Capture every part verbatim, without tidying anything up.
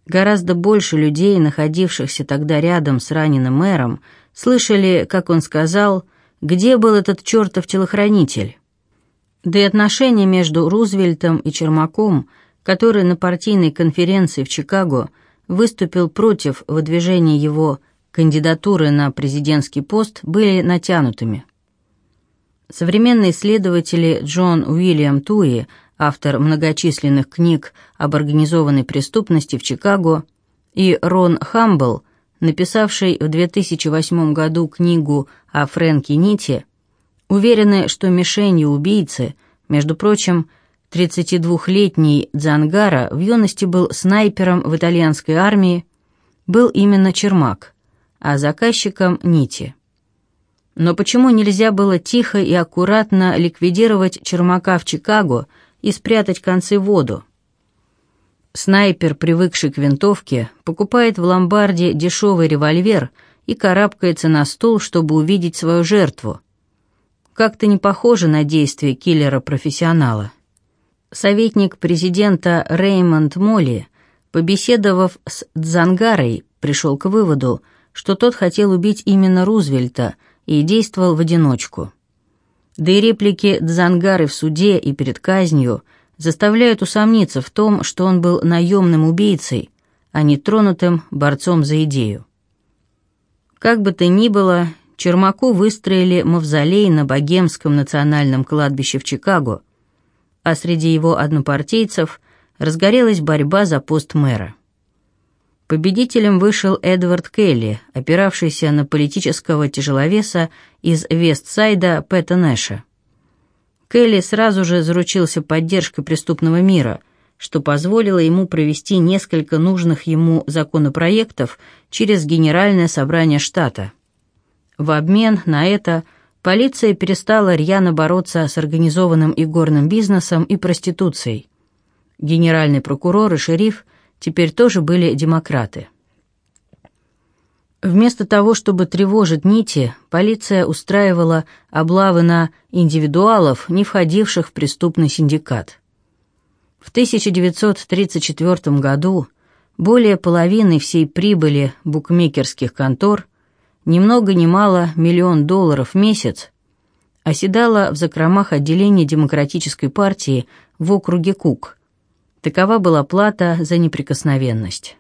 Гораздо больше людей, находившихся тогда рядом с раненым мэром, слышали, как он сказал, где был этот чертов телохранитель. Да и отношения между Рузвельтом и Чермаком, который на партийной конференции в Чикаго выступил против выдвижения его кандидатуры на президентский пост, были натянутыми. Современные исследователи Джон Уильям Туи, автор многочисленных книг об организованной преступности в Чикаго, и Рон Хамбл, написавший в две тысячи восьмом году книгу о Фрэнке Нити, уверены, что мишенью убийцы, между прочим, тридцатидвухлетний Дзангара в юности был снайпером в итальянской армии, был именно Чермак, а заказчиком Нити. Но почему нельзя было тихо и аккуратно ликвидировать Чермака в Чикаго и спрятать концы в воду? Снайпер, привыкший к винтовке, покупает в ломбарде дешевый револьвер и карабкается на стул, чтобы увидеть свою жертву. Как-то не похоже на действие киллера-профессионала. Советник президента Реймонд Молли, побеседовав с Дзангарой, пришел к выводу, что тот хотел убить именно Рузвельта и действовал в одиночку. Да и реплики Дзангары в суде и перед казнью заставляют усомниться в том, что он был наемным убийцей, а не тронутым борцом за идею. Как бы то ни было, Чермаку выстроили мавзолей на Богемском национальном кладбище в Чикаго, а среди его однопартийцев разгорелась борьба за пост мэра. Победителем вышел Эдвард Келли, опиравшийся на политического тяжеловеса из Вестсайда Пэта Нэша. Келли сразу же заручился поддержкой преступного мира, что позволило ему провести несколько нужных ему законопроектов через Генеральное собрание штата. В обмен на это полиция перестала рьяно бороться с организованным игорным бизнесом и проституцией. Генеральный прокурор и шериф теперь тоже были демократы. Вместо того, чтобы тревожить Нити, полиция устраивала облавы на индивидуалов, не входивших в преступный синдикат. В тысяча девятьсот тридцать четвёртом году более половины всей прибыли букмекерских контор, ни много ни мало миллион долларов в месяц, оседала в закромах отделения Демократической партии в округе Кук. Такова была плата за неприкосновенность.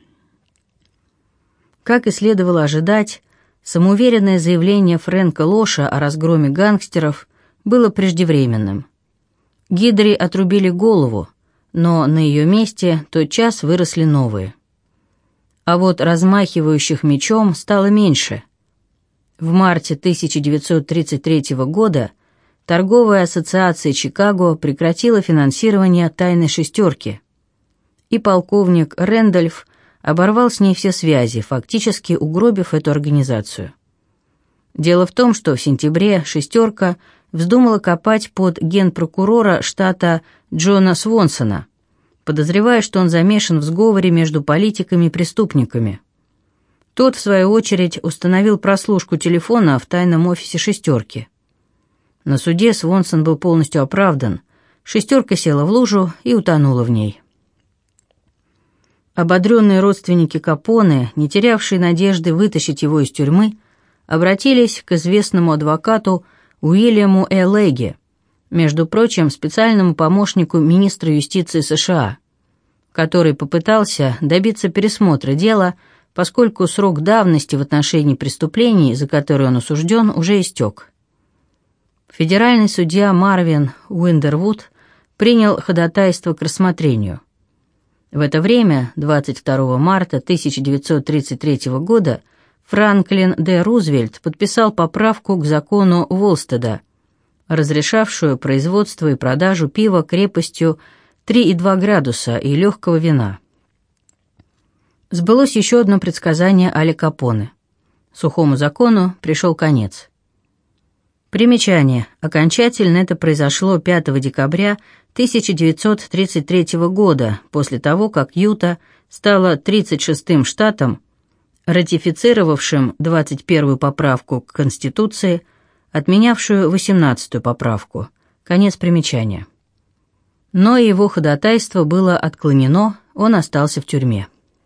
Как и следовало ожидать, самоуверенное заявление Фрэнка Лоша о разгроме гангстеров было преждевременным. Гидре отрубили голову, но на ее месте тотчас выросли новые. А вот размахивающих мечом стало меньше. В марте тысяча девятьсот тридцать третьего года Торговая ассоциация Чикаго прекратила финансирование «Тайной шестерки», и полковник Рэндольф оборвал с ней все связи, фактически угробив эту организацию. Дело в том, что в сентябре «шестерка» вздумала копать под генпрокурора штата Джона Свонсона, подозревая, что он замешан в сговоре между политиками и преступниками. Тот, в свою очередь, установил прослушку телефона в тайном офисе «шестерки». На суде Свонсон был полностью оправдан, «шестерка» села в лужу и утонула в ней. Ободренные родственники Капоне, не терявшие надежды вытащить его из тюрьмы, обратились к известному адвокату Уильяму Э. Леги, между прочим, специальному помощнику министра юстиции США, который попытался добиться пересмотра дела, поскольку срок давности в отношении преступлений, за которые он осужден, уже истек. Федеральный судья Марвин Уиндервуд принял ходатайство к рассмотрению. В это время, двадцать второго марта тысяча девятьсот тридцать третьего года, Франклин Д. Рузвельт подписал поправку к закону Волстеда, разрешавшую производство и продажу пива крепостью три и два градуса и легкого вина. Сбылось еще одно предсказание Аля Капоне. Сухому закону пришел конец. Примечание. Окончательно это произошло пятого декабря тысяча девятьсот тридцать третьего года, после того, как Юта стала тридцать шестым штатом, ратифицировавшим двадцать первую поправку к Конституции, отменявшую восемнадцатую поправку. Конец примечания. Но его ходатайство было отклонено, он остался в тюрьме.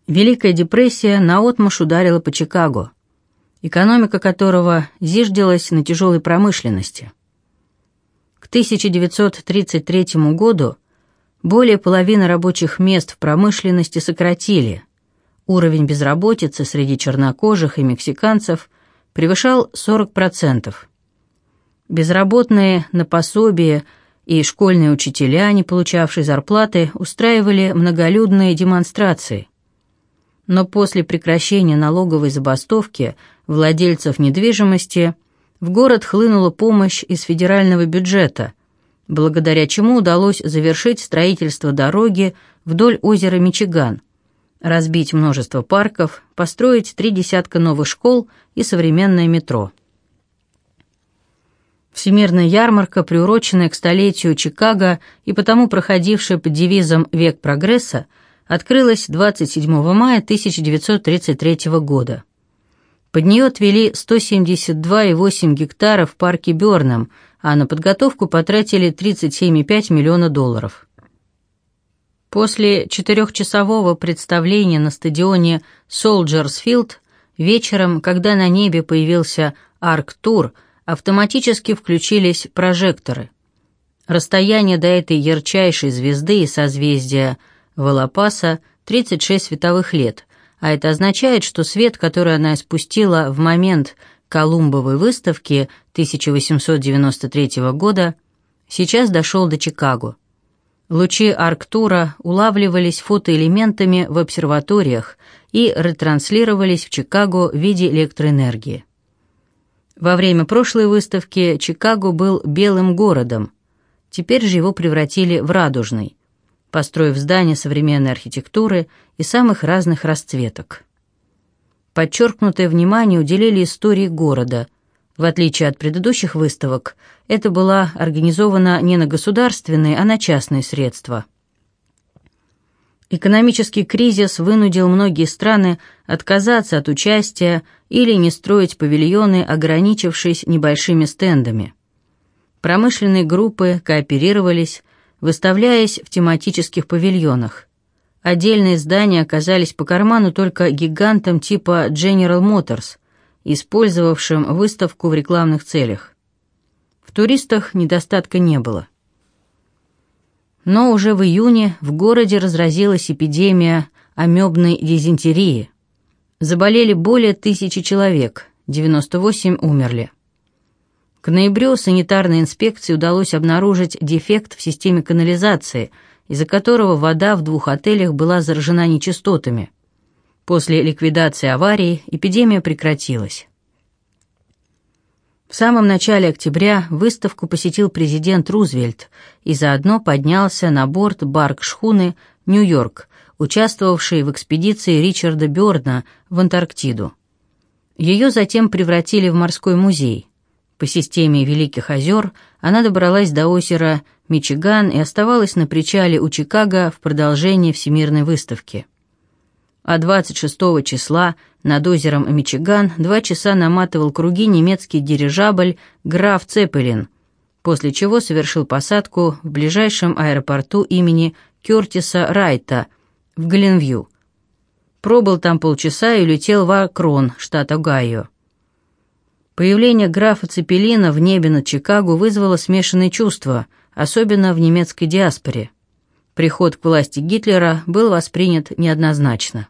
Великая депрессия наотмашь ударила по Чикаго, экономика которого зиждилась на тяжелой промышленности. К тысяча девятьсот тридцать третьему году более половины рабочих мест в промышленности сократили. Уровень безработицы среди чернокожих и мексиканцев превышал сорок процентов. Безработные на пособие и школьные учителя, не получавшие зарплаты, устраивали многолюдные демонстрации. Но после прекращения налоговой забастовки владельцев недвижимости в город хлынула помощь из федерального бюджета, благодаря чему удалось завершить строительство дороги вдоль озера Мичиган, разбить множество парков, построить три десятка новых школ и современное метро. Всемирная ярмарка, приуроченная к столетию Чикаго и потому проходившая под девизом «Век прогресса», открылась двадцать седьмого мая тысяча девятьсот тридцать третьего года. Под нее отвели сто семьдесят два и восемь гектара в парке Бёрнам, а на подготовку потратили тридцать семь и пять миллиона долларов. После четырехчасового представления на стадионе Soldiers Field вечером, когда на небе появился Арктур, автоматически включились прожекторы. Расстояние до этой ярчайшей звезды и созвездия Волопаса тридцать шесть световых лет, а это означает, что свет, который она испустила в момент Колумбовой выставки тысяча восемьсот девяносто третьего года, сейчас дошел до Чикаго. Лучи Арктура улавливались фотоэлементами в обсерваториях и ретранслировались в Чикаго в виде электроэнергии. Во время прошлой выставки Чикаго был белым городом, теперь же его превратили в радужный, построив здания современной архитектуры и самых разных расцветок. Подчеркнутое внимание уделили истории города. В отличие от предыдущих выставок, это была организована не на государственные, а на частные средства. Экономический кризис вынудил многие страны отказаться от участия или не строить павильоны, ограничившись небольшими стендами. Промышленные группы кооперировались, выставляясь в тематических павильонах. Отдельные здания оказались по карману только гигантам типа General Motors, использовавшим выставку в рекламных целях. В туристах недостатка не было. Но уже в июне в городе разразилась эпидемия амебной дизентерии. Заболели более тысячи человек, девяносто восемь умерли. К ноябрю санитарной инспекции удалось обнаружить дефект в системе канализации, из-за которого вода в двух отелях была заражена нечистотами. После ликвидации аварии эпидемия прекратилась. В самом начале октября выставку посетил президент Рузвельт и заодно поднялся на борт барк-шхуны «Нью-Йорк», участвовавшей в экспедиции Ричарда Бёрна в Антарктиду. Ее затем превратили в морской музей. По системе Великих озер она добралась до озера Мичиган и оставалась на причале у Чикаго в продолжении Всемирной выставки. А двадцать шестого числа над озером Мичиган два часа наматывал круги немецкий дирижабль «Граф Цеппелин», после чего совершил посадку в ближайшем аэропорту имени Кертиса Райта в Гленвью. Пробыл там полчаса и улетел в Акрон, штат Огайо. Появление графа Цеппелина в небе над Чикаго вызвало смешанные чувства, особенно в немецкой диаспоре. Приход к власти Гитлера был воспринят неоднозначно.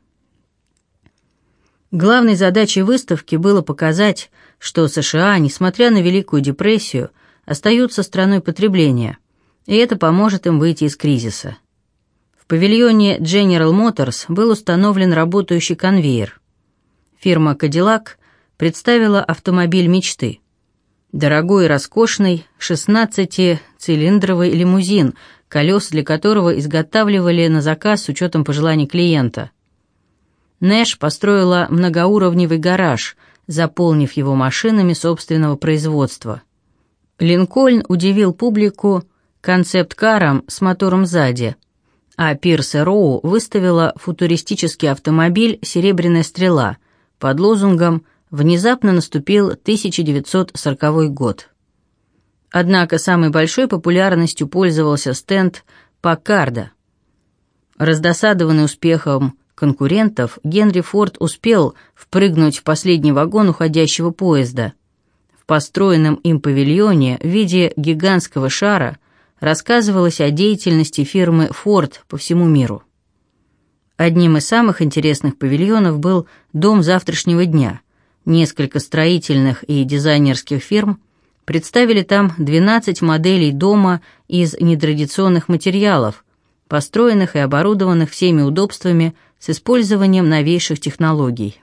Главной задачей выставки было показать, что США, несмотря на Великую депрессию, остаются страной потребления, и это поможет им выйти из кризиса. В павильоне General Motors был установлен работающий конвейер. Фирма Cadillac представила автомобиль мечты. Дорогой и роскошный шестнадцатицилиндровый лимузин, колеса для которого изготавливали на заказ с учетом пожеланий клиента. Нэш построила многоуровневый гараж, заполнив его машинами собственного производства. Линкольн удивил публику концепт-каром с мотором сзади, а Пирс и Роу выставила футуристический автомобиль «Серебряная стрела» под лозунгом «Внезапно наступил тысяча девятьсот сороковой год». Однако самой большой популярностью пользовался стенд Паккарда. Раздосадованный успехом конкурентов Генри Форд успел впрыгнуть в последний вагон уходящего поезда. В построенном им павильоне в виде гигантского шара рассказывалось о деятельности фирмы «Форд» по всему миру. Одним из самых интересных павильонов был «Дом завтрашнего дня». Несколько строительных и дизайнерских фирм представили там двенадцать моделей дома из нетрадиционных материалов, построенных и оборудованных всеми удобствами с использованием новейших технологий.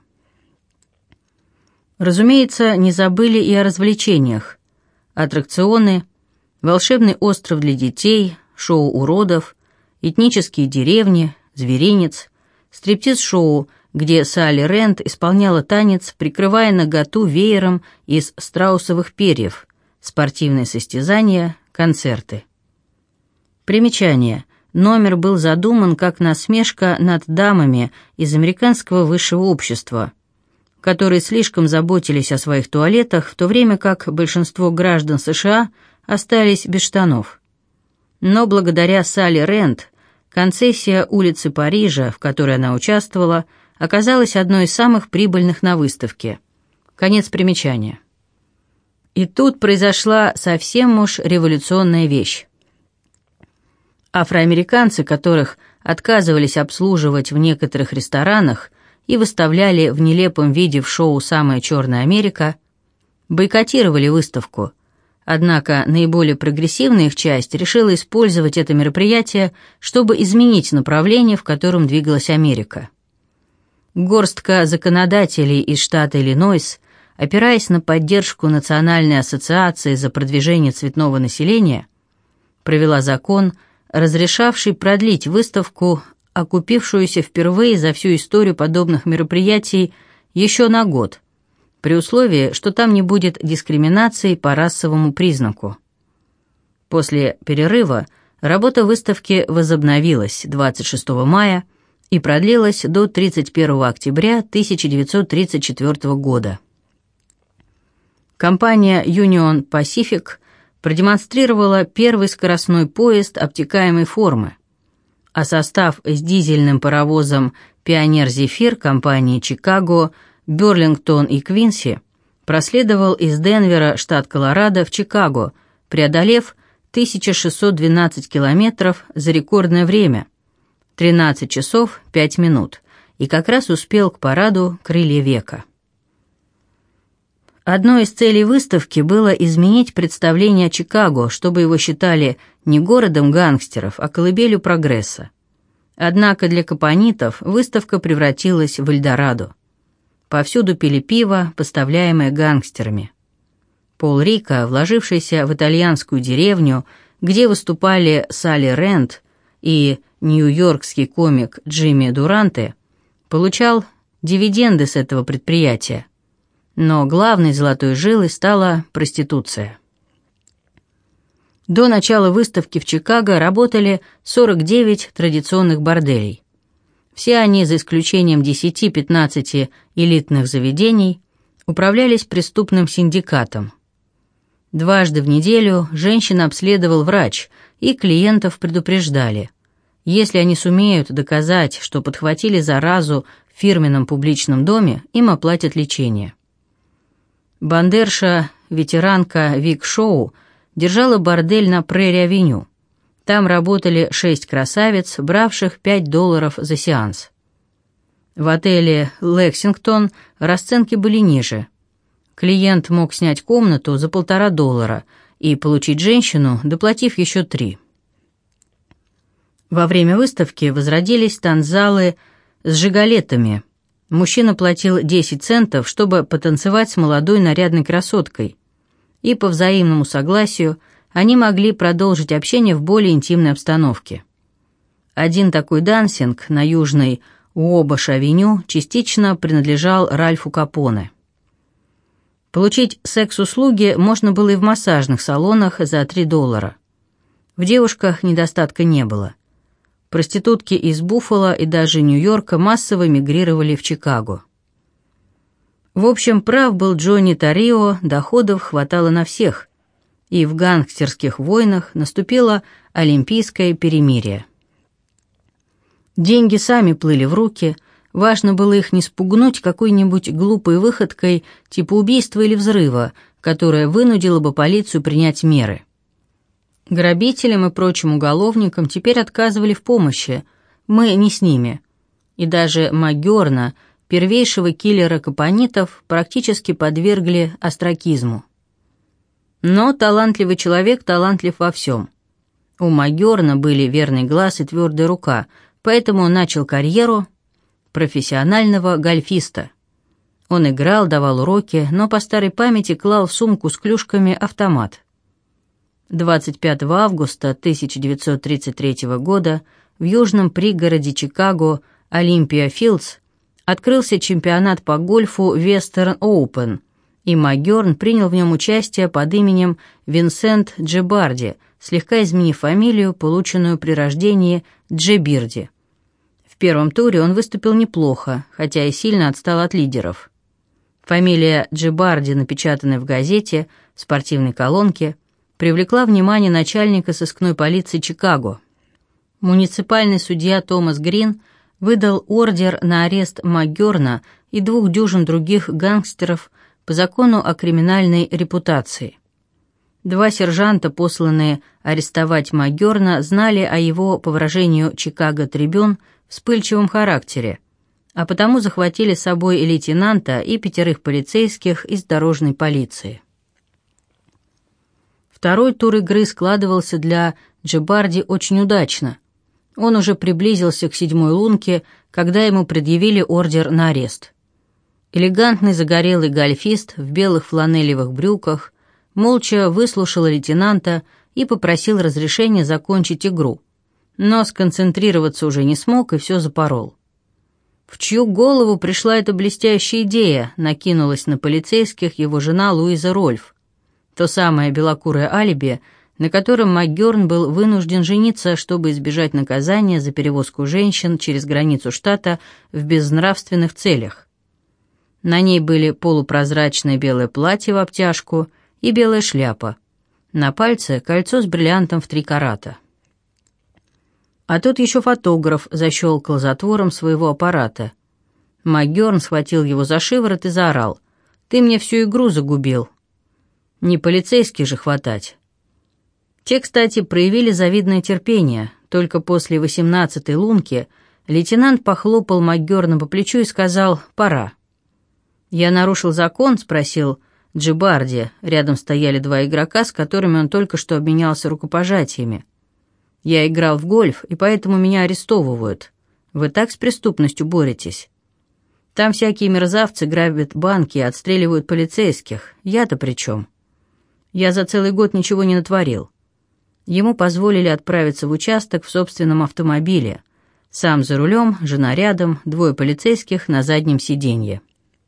Разумеется, не забыли и о развлечениях. Аттракционы, волшебный остров для детей, шоу уродов, этнические деревни, зверинец, стриптиз-шоу, где Салли Рэнд исполняла танец, прикрывая наготу веером из страусовых перьев, спортивные состязания, концерты. Примечание. Номер был задуман как насмешка над дамами из американского высшего общества, которые слишком заботились о своих туалетах, в то время как большинство граждан США остались без штанов. Но благодаря Салли Рэнд концессия улицы Парижа, в которой она участвовала, оказалась одной из самых прибыльных на выставке. Конец примечания. И тут произошла совсем уж революционная вещь. Афроамериканцы, которых отказывались обслуживать в некоторых ресторанах и выставляли в нелепом виде в шоу «Самая черная Америка», бойкотировали выставку. Однако наиболее прогрессивная их часть решила использовать это мероприятие, чтобы изменить направление, в котором двигалась Америка. Горстка законодателей из штата Иллинойс, опираясь на поддержку Национальной ассоциации за продвижение цветного населения, провела закон, разрешавший продлить выставку, окупившуюся впервые за всю историю подобных мероприятий, еще на год, при условии, что там не будет дискриминации по расовому признаку. После перерыва работа выставки возобновилась двадцать шестого мая и продлилась до тридцать первого октября тысяча девятьсот тридцать четвёртого года. Компания Union Pacific продемонстрировала первый скоростной поезд обтекаемой формы, а состав с дизельным паровозом «Пионер Зефир» компании «Чикаго», «Берлингтон» и «Квинси» проследовал из Денвера, штат Колорадо, в Чикаго, преодолев тысяча шестьсот двенадцать километров за рекордное время – тринадцать часов пять минут, и как раз успел к параду «Крылья века». Одной из целей выставки было изменить представление о Чикаго, чтобы его считали не городом гангстеров, а колыбелью прогресса. Однако для капонитов выставка превратилась в Эльдорадо. Повсюду пили пиво, поставляемое гангстерами. Пол Рико, вложившийся в итальянскую деревню, где выступали Салли Рэнд и нью-йоркский комик Джимми Дуранте, получал дивиденды с этого предприятия. Но главной золотой жилой стала проституция. До начала выставки в Чикаго работали сорок девять традиционных борделей. Все они, за исключением десяти-пятнадцати элитных заведений, управлялись преступным синдикатом. Дважды в неделю женщин обследовал врач, и клиентов предупреждали. Если они сумеют доказать, что подхватили заразу в фирменном публичном доме, им оплатят лечение. Бандерша, ветеранка Вик Шоу, держала бордель на Прерри-авеню. Там работали шесть красавиц, бравших пять долларов за сеанс. В отеле «Лексингтон» расценки были ниже. Клиент мог снять комнату за полтора доллара и получить женщину, доплатив еще три. Во время выставки возродились танцзалы с жиголетами. Мужчина платил десять центов, чтобы потанцевать с молодой нарядной красоткой, и по взаимному согласию они могли продолжить общение в более интимной обстановке. Один такой дансинг на южной Уобаш-авеню частично принадлежал Ральфу Капоне. Получить секс-услуги можно было и в массажных салонах за три доллара. В девушках недостатка не было. Проститутки из Буффало и даже Нью-Йорка массово мигрировали в Чикаго. В общем, прав был Джонни Торрио, доходов хватало на всех, и в гангстерских войнах наступило олимпийское перемирие. Деньги сами плыли в руки, важно было их не спугнуть какой-нибудь глупой выходкой типа убийства или взрыва, которая вынудила бы полицию принять меры. Грабителям и прочим уголовникам теперь отказывали в помощи, мы не с ними. И даже Маггёрна, первейшего киллера капонитов, практически подвергли остракизму. Но талантливый человек талантлив во всем. У Маггёрна были верный глаз и твердая рука, поэтому он начал карьеру профессионального гольфиста. Он играл, давал уроки, но по старой памяти клал в сумку с клюшками автомат. двадцать пятого августа тысяча девятьсот тридцать третьего года в южном пригороде Чикаго Олимпия Филдс открылся чемпионат по гольфу Western Open, и Маггёрн принял в нем участие под именем Винсент Джебарди, слегка изменив фамилию, полученную при рождении Джебирди. В первом туре он выступил неплохо, хотя и сильно отстал от лидеров. Фамилия Джебарди, напечатанная в газете, в спортивной колонке, привлекла внимание начальника сыскной полиции Чикаго. Муниципальный судья Томас Грин выдал ордер на арест Маггёрна и двух дюжин других гангстеров по закону о криминальной репутации. Два сержанта, посланные арестовать Маггёрна, знали о его, по выражению Чикаго Трибюн, вспыльчивом характере, а потому захватили с собой и лейтенанта, и пятерых полицейских из дорожной полиции. Второй тур игры складывался для Джебарди очень удачно. Он уже приблизился к седьмой лунке, когда ему предъявили ордер на арест. Элегантный загорелый гольфист в белых фланелевых брюках молча выслушал лейтенанта и попросил разрешения закончить игру, но сконцентрироваться уже не смог и все запорол. В чью голову пришла эта блестящая идея, накинулась на полицейских его жена Луиза Рольф, то самое белокурое алиби, на котором Маггёрн был вынужден жениться, чтобы избежать наказания за перевозку женщин через границу штата в безнравственных целях. На ней были полупрозрачное белое платье в обтяжку и белая шляпа. На пальце кольцо с бриллиантом в три карата. А тут еще фотограф защелкал затвором своего аппарата. Маггёрн схватил его за шиворот и заорал: «Ты мне всю игру загубил!» Не полицейских же хватать. Те, кстати, проявили завидное терпение. Только после восемнадцатой лунки лейтенант похлопал Маггёрна по плечу и сказал: «Пора». «Я нарушил закон?» — спросил Джебарди. Рядом стояли два игрока, с которыми он только что обменялся рукопожатиями. «Я играл в гольф, и поэтому меня арестовывают. Вы так с преступностью боретесь? Там всякие мерзавцы грабят банки и отстреливают полицейских. Я-то при чем? Я за целый год ничего не натворил». Ему позволили отправиться в участок в собственном автомобиле. Сам за рулем, жена рядом, двое полицейских на заднем сиденье.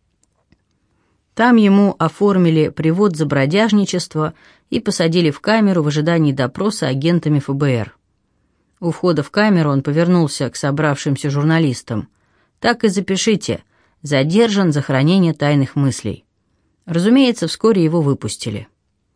Там ему оформили привод за бродяжничество и посадили в камеру в ожидании допроса агентами эф бэ эр. У входа в камеру он повернулся к собравшимся журналистам. «Так и запишите. Задержан за хранение тайных мыслей». Разумеется, вскоре его выпустили.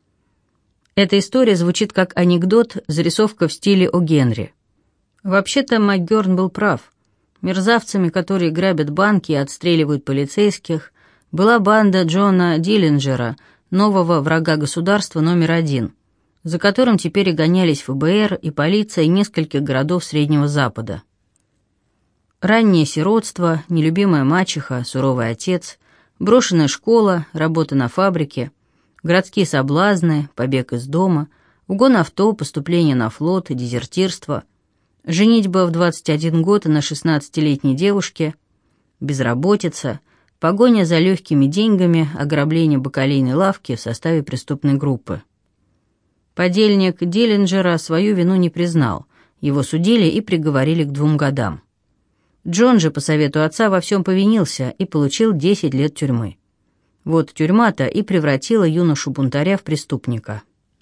Эта история звучит как анекдот, зарисовка в стиле О. Генри. Вообще-то Маггёрн был прав. Мерзавцами, которые грабят банки и отстреливают полицейских, была банда Джона Диллинджера, нового врага государства номер один, за которым теперь и гонялись эф бэ эр и полиция нескольких городов Среднего Запада. Раннее сиротство, нелюбимая мачеха, суровый отец, брошенная школа, работа на фабрике, городские соблазны, побег из дома, угон авто, поступление на флот, дезертирство, женитьба в двадцать один год на шестнадцатилетней девушке, безработица, погоня за легкими деньгами, ограбление бакалейной лавки в составе преступной группы. Подельник Диллинджера свою вину не признал, его судили и приговорили к двум годам. Джон же, по совету отца, во всем повинился и получил десять лет тюрьмы. Вот тюрьма-то и превратила юношу-бунтаря в преступника.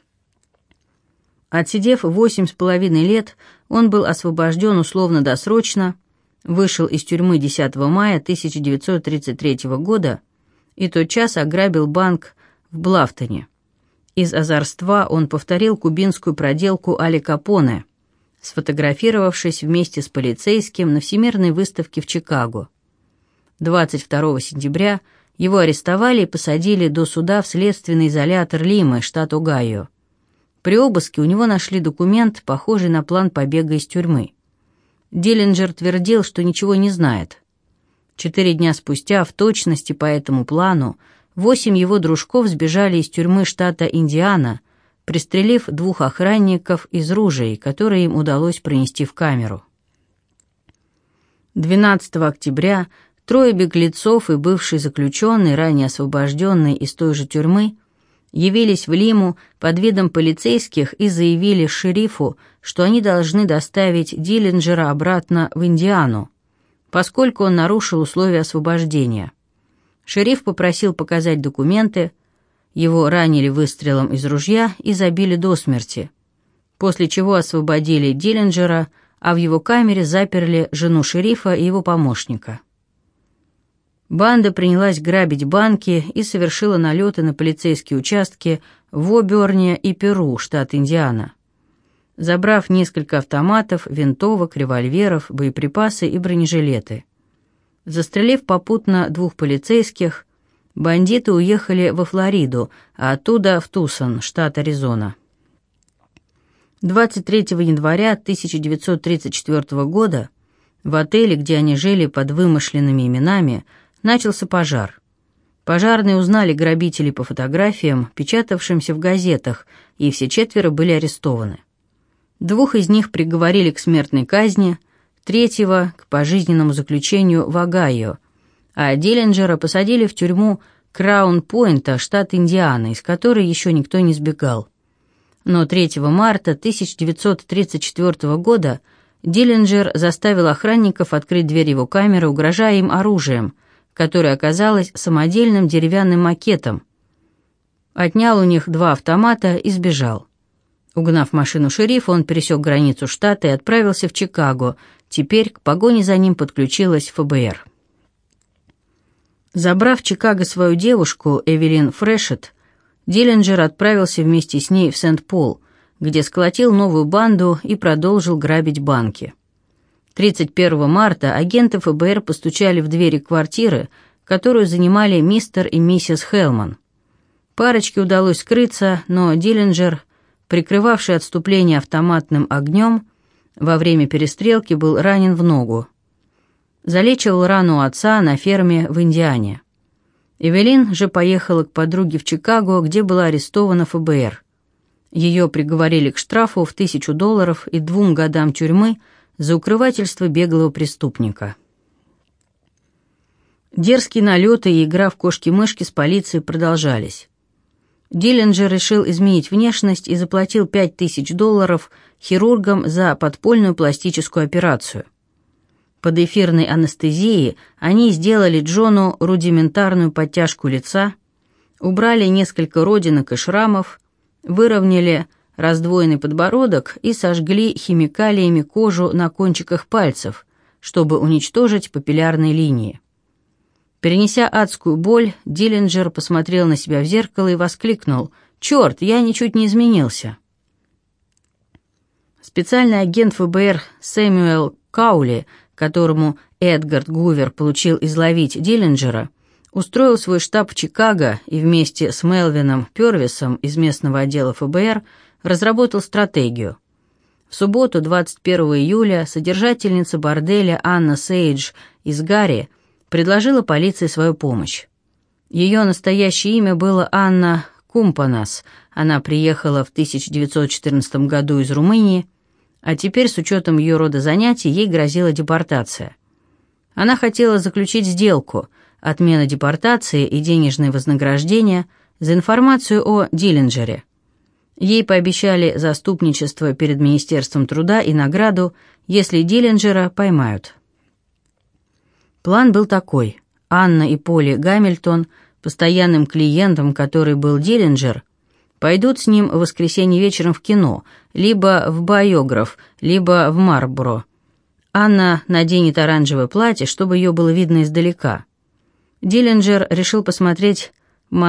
Отсидев восемь с половиной лет, он был освобожден условно-досрочно, вышел из тюрьмы десятого мая тысяча девятьсот тридцать третьего года и тотчас ограбил банк в Блафтоне. Из озорства он повторил кубинскую проделку Али Капоне, сфотографировавшись вместе с полицейским на Всемирной выставке в Чикаго. двадцать второго сентября его арестовали и посадили до суда в следственный изолятор Лимы, штат Огайо. При обыске у него нашли документ, похожий на план побега из тюрьмы. Диллинджер твердил, что ничего не знает. Четыре дня спустя, в точности по этому плану, восемь его дружков сбежали из тюрьмы штата Индиана, пристрелив двух охранников из ружей, которые им удалось пронести в камеру. двенадцатого октября трое беглецов и бывший заключенный, ранее освобожденный из той же тюрьмы, явились в Лиму под видом полицейских и заявили шерифу, что они должны доставить Диллинджера обратно в Индиану, поскольку он нарушил условия освобождения. Шериф попросил показать документы, его ранили выстрелом из ружья и забили до смерти, после чего освободили Диллинджера, а в его камере заперли жену шерифа и его помощника. Банда принялась грабить банки и совершила налеты на полицейские участки в Оберне и Перу, штат Индиана. Забрав несколько автоматов, винтовок, револьверов, боеприпасы и бронежилеты. Застрелив попутно двух полицейских, бандиты уехали во Флориду, а оттуда в Тусон, штат Аризона. двадцать третьего января тысяча девятьсот тридцать четвёртого года в отеле, где они жили под вымышленными именами, начался пожар. Пожарные узнали грабителей по фотографиям, печатавшимся в газетах, и все четверо были арестованы. Двух из них приговорили к смертной казни, третьего — к пожизненному заключению в Огайо, а Диллинджера посадили в тюрьму Краун-Пойнта, штат Индиана, из которой еще никто не сбегал. Но третьего марта тысяча девятьсот тридцать четвёртого года Диллинджер заставил охранников открыть дверь его камеры, угрожая им оружием, которое оказалось самодельным деревянным макетом. Отнял у них два автомата и сбежал. Угнав машину шерифа, он пересек границу штата и отправился в Чикаго. Теперь к погоне за ним подключилась эф бэ эр. Забрав в Чикаго свою девушку, Эвелин Фрешетт, Диллинджер отправился вместе с ней в Сент-Пол, где сколотил новую банду и продолжил грабить банки. тридцать первого марта агенты эф бэ эр постучали в двери квартиры, которую занимали мистер и миссис Хелман. Парочке удалось скрыться, но Диллинджер, прикрывавший отступление автоматным огнем, во время перестрелки был ранен в ногу. Залечивал рану отца на ферме в Индиане. Эвелин же поехала к подруге в Чикаго, где была арестована эф бэ эр. Ее приговорили к штрафу в тысячу долларов и двум годам тюрьмы за укрывательство беглого преступника. Дерзкие налеты и игра в кошки-мышки с полицией продолжались. Диллинджер решил изменить внешность и заплатил пять тысяч долларов хирургам за подпольную пластическую операцию. Под эфирной анестезией они сделали Джону рудиментарную подтяжку лица, убрали несколько родинок и шрамов, выровняли раздвоенный подбородок и сожгли химикалиями кожу на кончиках пальцев, чтобы уничтожить папиллярные линии. Перенеся адскую боль, Диллинджер посмотрел на себя в зеркало и воскликнул: «Черт, я ничуть не изменился!» Специальный агент эф бэ эр Сэмюэл Каули, которому Эдгард Гувер поручил изловить Диллинджера, устроил свой штаб в Чикаго и вместе с Мелвином Пёрвисом из местного отдела эф бэ эр разработал стратегию. В субботу, двадцать первого июля, содержательница борделя Анна Сейдж из Гарри предложила полиции свою помощь. Ее настоящее имя было Анна Кумпанас. Она приехала в тысяча девятьсот четырнадцатом году из Румынии, а теперь, с учетом ее рода занятий, ей грозила депортация. Она хотела заключить сделку: отмена депортации и денежное вознаграждение за информацию о Диллинджере. Ей пообещали заступничество перед Министерством труда и награду, если Диллинджера поймают. План был такой: Анна и Полли Гамильтон, постоянным клиентом, который был Диллинджер, пойдут с ним в воскресенье вечером в кино, либо в Биограф, либо в Марлборо. Анна наденет оранжевое платье, чтобы ее было видно издалека. Диллинджер решил посмотреть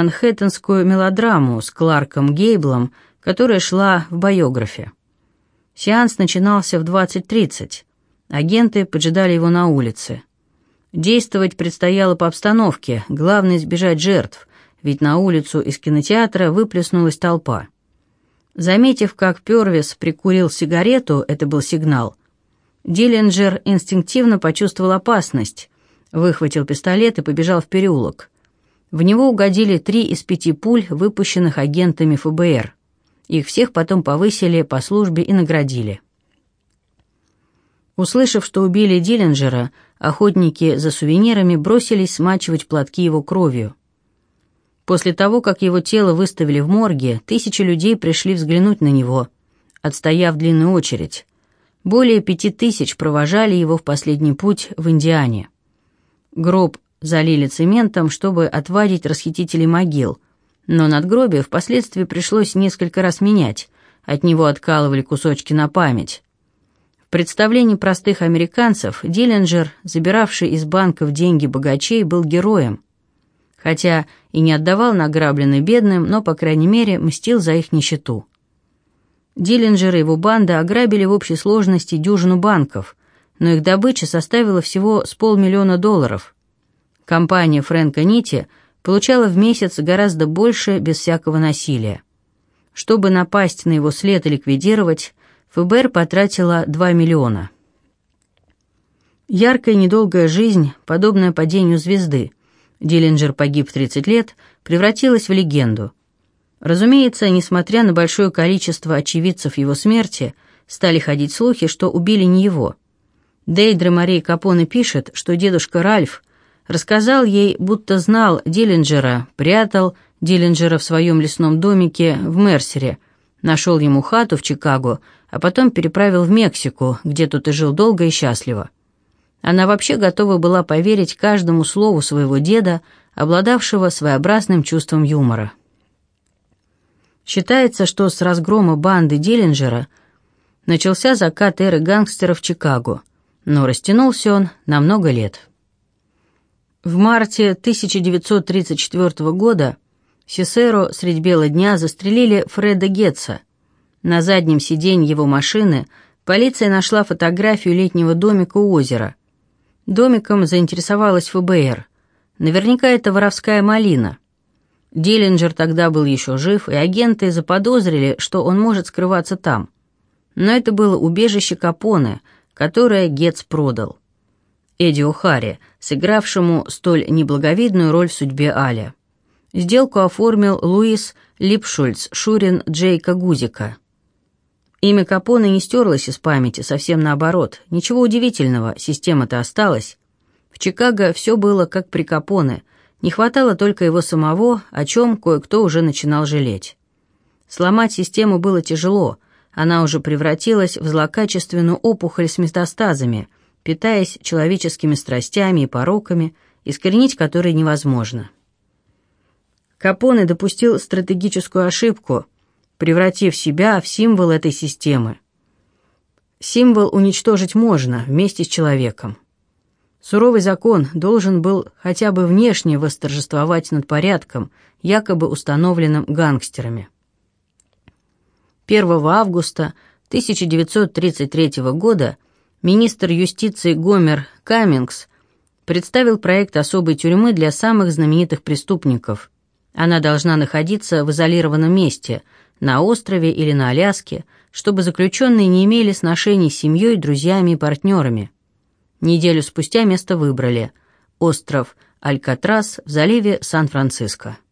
манхэттенскую мелодраму с Кларком Гейблом, которая шла в Биографе. Сеанс начинался в двадцать тридцать. Агенты поджидали его на улице. Действовать предстояло по обстановке, главное избежать жертв, ведь на улицу из кинотеатра выплеснулась толпа. Заметив, как Пёрвис прикурил сигарету, это был сигнал, Диллинджер инстинктивно почувствовал опасность, выхватил пистолет и побежал в переулок. В него угодили три из пяти пуль, выпущенных агентами эф бэ эр. Их всех потом повысили по службе и наградили. Услышав, что убили Диллинджера, охотники за сувенирами бросились смачивать платки его кровью. После того, как его тело выставили в морге, тысячи людей пришли взглянуть на него, отстояв длинную очередь. Более пяти тысяч провожали его в последний путь в Индиане. Гроб залили цементом, чтобы отвадить расхитителей могил, но надгробие впоследствии пришлось несколько раз менять, от него откалывали кусочки на память. В представлении простых американцев Диллинджер, забиравший из банков деньги богачей, был героем. Хотя и не отдавал награбленное бедным, но, по крайней мере, мстил за их нищету. Диллинджер и его банда ограбили в общей сложности дюжину банков, но их добыча составила всего с полмиллиона долларов. Компания Фрэнка Нити получала в месяц гораздо больше без всякого насилия. Чтобы напасть на его след и ликвидировать, эф бэ эр потратила два миллиона. Яркая недолгая жизнь, подобная падению звезды, Диллинджер погиб в тридцать лет, превратилась в легенду. Разумеется, несмотря на большое количество очевидцев его смерти, стали ходить слухи, что убили не его. Дейдре Мария Капоне пишет, что дедушка Ральф рассказал ей, будто знал Диллинджера, прятал Диллинджера в своем лесном домике в Мерсере, нашел ему хату в Чикаго, а потом переправил в Мексику, где тот и жил долго и счастливо. Она вообще готова была поверить каждому слову своего деда, обладавшего своеобразным чувством юмора. Считается, что с разгрома банды Диллинджера начался закат эры гангстеров в Чикаго, но растянулся он на много лет. В марте тысяча девятьсот тридцать четвёртого года Сисеро средь бела дня застрелили Фреда Гетца. На заднем сиденье его машины полиция нашла фотографию летнего домика у озера. Домиком заинтересовалась эф бэ эр. Наверняка это воровская малина. Диллинджер тогда был еще жив, и агенты заподозрили, что он может скрываться там. Но это было убежище Капоне, которое Гетц продал Эдди О'Харри, сыгравшему столь неблаговидную роль в судьбе Аля. Сделку оформил Луис Липшульц, шурин Джейка Гузика. Имя Капоне не стерлось из памяти, совсем наоборот. Ничего удивительного, система-то осталась. В Чикаго все было как при Капоне, не хватало только его самого, о чем кое-кто уже начинал жалеть. Сломать систему было тяжело, она уже превратилась в злокачественную опухоль с метастазами, питаясь человеческими страстями и пороками, искоренить которые невозможно. Капоне допустил стратегическую ошибку, превратив себя в символ этой системы. Символ уничтожить можно вместе с человеком. Суровый закон должен был хотя бы внешне восторжествовать над порядком, якобы установленным гангстерами. первого августа тысяча девятьсот тридцать третьего года министр юстиции Гомер Каммингс представил проект особой тюрьмы для самых знаменитых преступников. Она должна находиться в изолированном месте, на острове или на Аляске, чтобы заключенные не имели сношений с семьей, друзьями и партнерами. Неделю спустя место выбрали – остров Алькатрас в заливе Сан-Франциско.